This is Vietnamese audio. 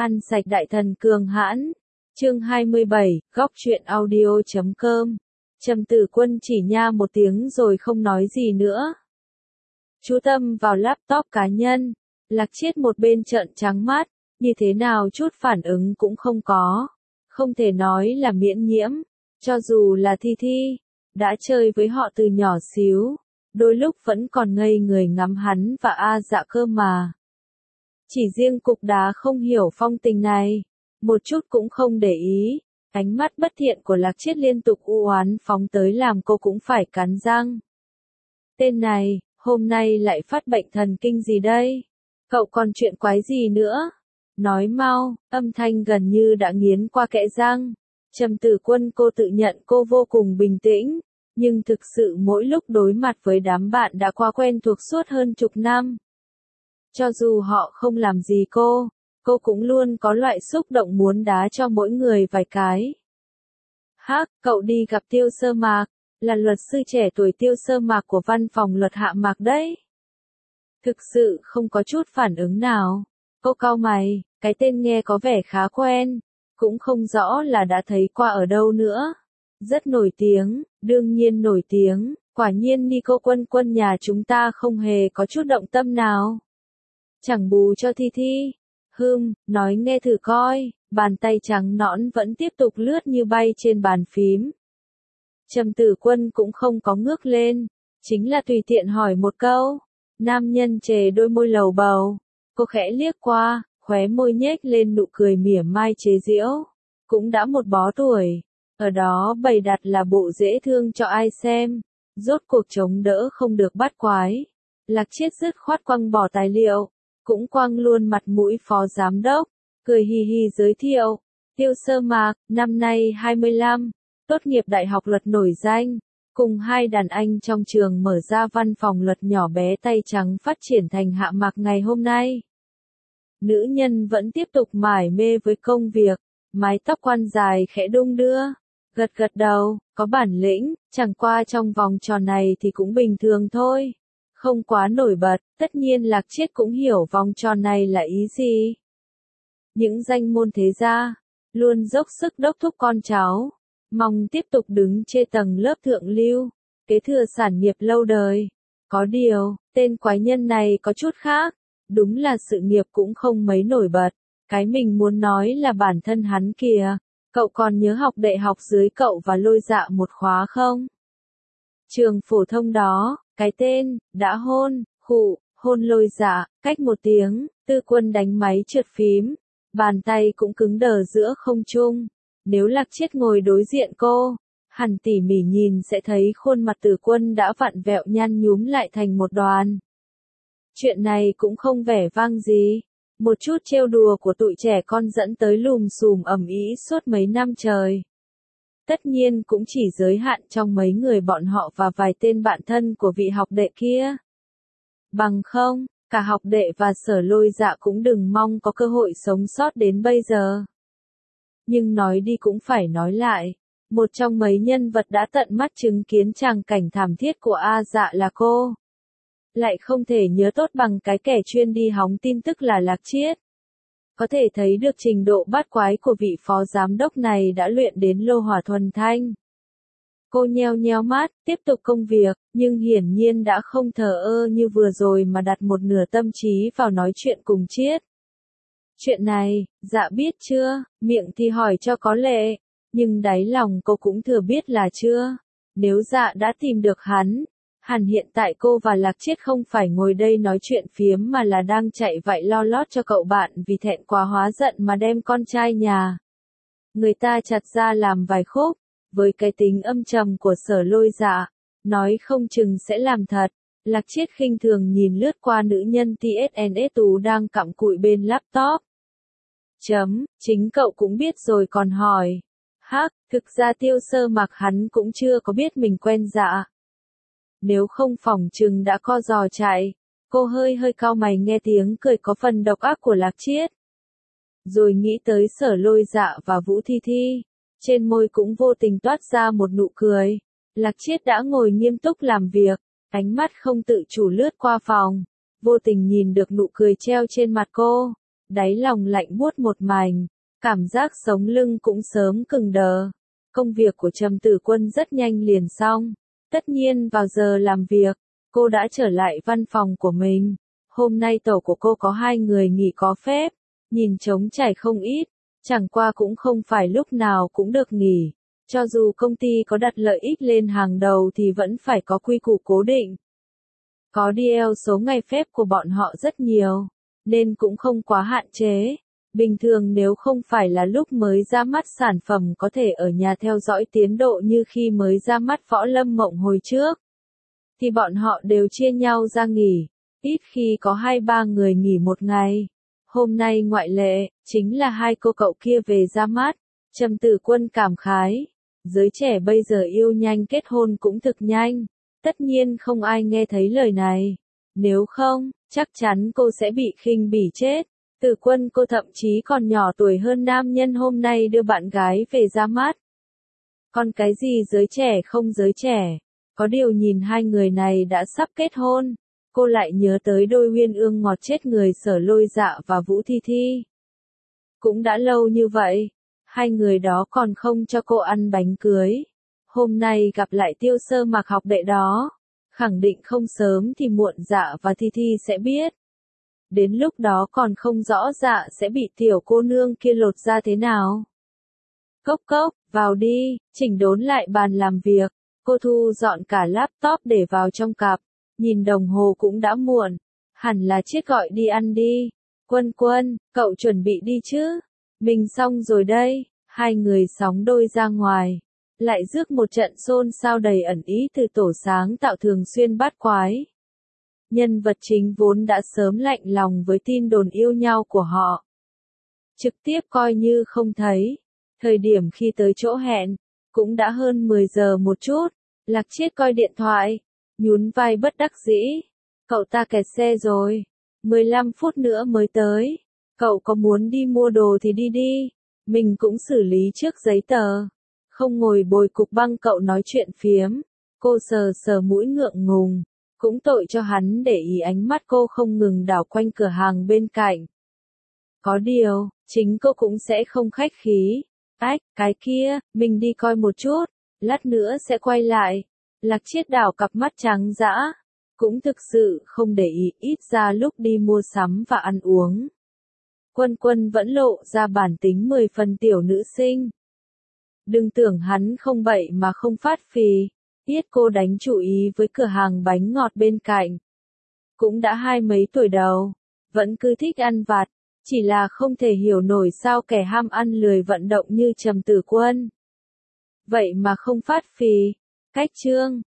Ăn sạch đại thần cường hãn. Chương 27, góc truyện audio.com. Trầm Tử Quân chỉ nha một tiếng rồi không nói gì nữa. Chú tâm vào laptop cá nhân. Lạc Chiết một bên trợn trắng mắt, như thế nào chút phản ứng cũng không có. Không thể nói là miễn nhiễm. Cho dù là Thi Thi, đã chơi với họ từ nhỏ xíu, đôi lúc vẫn còn ngây người ngắm hắn và A Dạ cơ mà. Chỉ riêng cục đá không hiểu phong tình này, một chút cũng không để ý, ánh mắt bất thiện của Lạc Chiết liên tục u oán phóng tới làm cô cũng phải cắn răng. Tên này, hôm nay lại phát bệnh thần kinh gì đây? Cậu còn chuyện quái gì nữa? Nói mau, âm thanh gần như đã nghiến qua kẽ răng. Trầm Tử Quân cô tự nhận cô vô cùng bình tĩnh, nhưng thực sự mỗi lúc đối mặt với đám bạn đã quá quen thuộc suốt hơn chục năm. Cho dù họ không làm gì cô cũng luôn có loại xúc động muốn đá cho mỗi người vài cái. Hắc, cậu đi gặp Tiêu Sơ Mạc, là luật sư trẻ tuổi Tiêu Sơ Mạc của văn phòng luật Hạ Mạc đấy. Thực sự không có chút phản ứng nào. Cô cau mày, cái tên nghe có vẻ khá quen, cũng không rõ là đã thấy qua ở đâu nữa. Rất nổi tiếng, đương nhiên nổi tiếng, quả nhiên Nico Quân Quân nhà chúng ta không hề có chút động tâm nào. Chẳng bù cho Thi Thi. Nói nghe thử coi, bàn tay trắng nõn vẫn tiếp tục lướt như bay trên bàn phím. Trầm Tử Quân cũng không có ngước lên, chính là tùy tiện hỏi một câu. Nam nhân chề đôi môi lầu bầu, cô khẽ liếc qua, khóe môi nhếch lên nụ cười mỉa mai chế giễu. Cũng đã một bó tuổi, ở đó bày đặt là bộ dễ thương cho ai xem, rốt cuộc chống đỡ không được bắt quái. Lạc Chiết dứt khoát quăng bỏ tài liệu, cũng quăng luôn mặt mũi phó giám đốc, cười hì hì giới thiệu. Tiêu Sơ Mạc, năm nay 25, tốt nghiệp đại học luật nổi danh, cùng hai đàn anh trong trường mở ra văn phòng luật nhỏ bé tay trắng phát triển thành Hạ Mạc ngày hôm nay. Nữ nhân vẫn tiếp tục mải mê với công việc, mái tóc quăn dài khẽ đung đưa, gật gật đầu, có bản lĩnh, chẳng qua trong vòng tròn này thì cũng bình thường thôi. Không quá nổi bật, tất nhiên Lạc Chiết cũng hiểu vòng tròn này là ý gì. Những danh môn thế gia, luôn dốc sức đốc thúc con cháu, mong tiếp tục đứng trên tầng lớp thượng lưu, kế thừa sản nghiệp lâu đời. Có điều, tên quái nhân này có chút khác, đúng là sự nghiệp cũng không mấy nổi bật. Cái mình muốn nói là bản thân hắn kìa, cậu còn nhớ học đại học dưới cậu và Lôi Dạ một khóa không? Trường phổ thông đó, cái tên, đã hôn Lôi Dạ, cách một tiếng, Tư Quân đánh máy trượt phím, bàn tay cũng cứng đờ giữa không trung. Nếu Lạc Chiết ngồi đối diện cô, hẳn tỉ mỉ nhìn sẽ thấy khuôn mặt Tử Quân đã vặn vẹo nhăn nhúm lại thành một đoàn. Chuyện này cũng không vẻ vang gì, một chút trêu đùa của tụi trẻ con dẫn tới lùm xùm ầm ĩ suốt mấy năm trời. Tất nhiên cũng chỉ giới hạn trong mấy người bọn họ và vài tên bạn thân của vị học đệ kia. Bằng không, cả học đệ và Sở Lôi Dạ cũng đừng mong có cơ hội sống sót đến bây giờ. Nhưng nói đi cũng phải nói lại, một trong mấy nhân vật đã tận mắt chứng kiến tràng cảnh thảm thiết của A Dạ là cô. Lại không thể nhớ tốt bằng cái kẻ chuyên đi hóng tin tức là Lạc Chiết. Có thể thấy được trình độ bát quái của vị phó giám đốc này đã luyện đến lô hỏa thuần thanh. Cô nheo nheo mắt, tiếp tục công việc, nhưng hiển nhiên đã không thờ ơ như vừa rồi mà đặt một nửa tâm trí vào nói chuyện cùng Chiết. Chuyện này, Dạ biết chưa, miệng thì hỏi cho có lệ, nhưng đáy lòng cô cũng thừa biết là chưa. Nếu Dạ đã tìm được hắn, hẳn hiện tại cô và Lạc Chiết không phải ngồi đây nói chuyện phiếm mà là đang chạy vạy lo lót cho cậu bạn vì thẹn quá hóa giận mà đem con trai nhà người ta chặt ra làm vài khúc. Với cái tính âm trầm của Sở Lôi Dạ, nói không chừng sẽ làm thật. Lạc Chiết khinh thường nhìn lướt qua nữ nhân TSNS Tú đang cặm cụi bên laptop. Chính cậu cũng biết rồi còn hỏi. Hắc, thực ra Tiêu Sơ Mạc hắn cũng chưa có biết mình quen Dạ. Nếu không phỏng chừng đã co giò chạy. Cô hơi cau mày nghe tiếng cười có phần độc ác của Lạc Chiết. Rồi nghĩ tới Sở Lôi Dạ và Vũ Thi Thi. Trên môi cũng vô tình toát ra một nụ cười. Lạc Chiết đã ngồi nghiêm túc làm việc, ánh mắt không tự chủ lướt qua phòng. Vô tình nhìn được nụ cười treo trên mặt cô. đáy lòng lạnh buốt một mảnh, cảm giác sống lưng cũng sớm cứng đờ. Công việc của Trầm Tử Quân rất nhanh liền xong. Tất nhiên vào giờ làm việc, cô đã trở lại văn phòng của mình. Hôm nay tổ của cô có 2 người nghỉ có phép, nhìn trống trải không ít, chẳng qua cũng không phải lúc nào cũng được nghỉ. Cho dù công ty có đặt lợi ích lên hàng đầu thì vẫn phải có quy củ cố định. Có DL số ngày phép của bọn họ rất nhiều, nên cũng không quá hạn chế. Bình thường nếu không phải là lúc mới ra mắt sản phẩm có thể ở nhà theo dõi tiến độ như khi mới ra mắt Võ Lâm Mộng hồi trước, thì bọn họ đều chia nhau ra nghỉ, ít khi có 2-3 người nghỉ một ngày. Hôm nay ngoại lệ, chính là 2 cô cậu kia về ra mắt. Trầm Tử Quân cảm khái, giới trẻ bây giờ yêu nhanh kết hôn cũng thực nhanh. Tất nhiên không ai nghe thấy lời này. Nếu không, chắc chắn cô sẽ bị khinh bỉ chết. Tử Quân cô thậm chí còn nhỏ tuổi hơn nam nhân hôm nay đưa bạn gái về ra mắt. Còn cái gì giới trẻ không giới trẻ. Có điều nhìn 2 người này đã sắp kết hôn, cô lại nhớ tới đôi uyên ương ngọt chết người Sở Lôi Dạ và Vũ Thi Thi. Cũng đã lâu như vậy, 2 người đó còn không cho cô ăn bánh cưới. Hôm nay gặp lại Tiêu Sơ Mặc học đệ đó, khẳng định không sớm thì muộn Dạ và Thi Thi sẽ biết. Đến lúc đó còn không rõ Dạ sẽ bị tiểu cô nương kia lột ra thế nào. Cốc cốc, vào đi, chỉnh đốn lại bàn làm việc. Cô thu dọn cả laptop để vào trong cặp, nhìn đồng hồ cũng đã muộn, hẳn là Chiết gọi đi ăn đi. Quân Quân, cậu chuẩn bị đi chứ? Mình xong rồi đây. 2 người sóng đôi ra ngoài, lại rước một trận xôn xao đầy ẩn ý từ tổ sáng tạo thường xuyên bát quái. Nhân vật chính vốn đã sớm lạnh lòng với tin đồn yêu nhau của họ, trực tiếp coi như không thấy. Thời điểm khi tới chỗ hẹn, cũng đã hơn 10 giờ một chút. Lạc Chiết coi điện thoại, nhún vai bất đắc dĩ. Cậu ta kẹt xe rồi, 15 phút nữa mới tới. Cậu có muốn đi mua đồ thì đi đi, mình cũng xử lý trước giấy tờ. Không ngồi bồi cục băng cậu nói chuyện phiếm. Cô sờ sờ mũi ngượng ngùng, cũng tội cho hắn để ý ánh mắt cô không ngừng đảo quanh cửa hàng bên cạnh. Có điều, chính cô cũng sẽ không khách khí. Ách, cái kia, mình đi coi một chút, lát nữa sẽ quay lại. Lạc Chiết đảo cặp mắt trắng dã, cũng thực sự không để ý, ít ra lúc đi mua sắm và ăn uống. Quân Quân vẫn lộ ra bản tính 10 phần tiểu nữ sinh. Đừng tưởng hắn không bậy mà không phát phì, biết cô đánh chủ ý với cửa hàng bánh ngọt bên cạnh. Cũng đã 20 mấy tuổi đầu, vẫn cứ thích ăn vặt, chỉ là không thể hiểu nổi sao kẻ ham ăn lười vận động như Trầm Tử Quân vậy mà không phát phì. Cách chương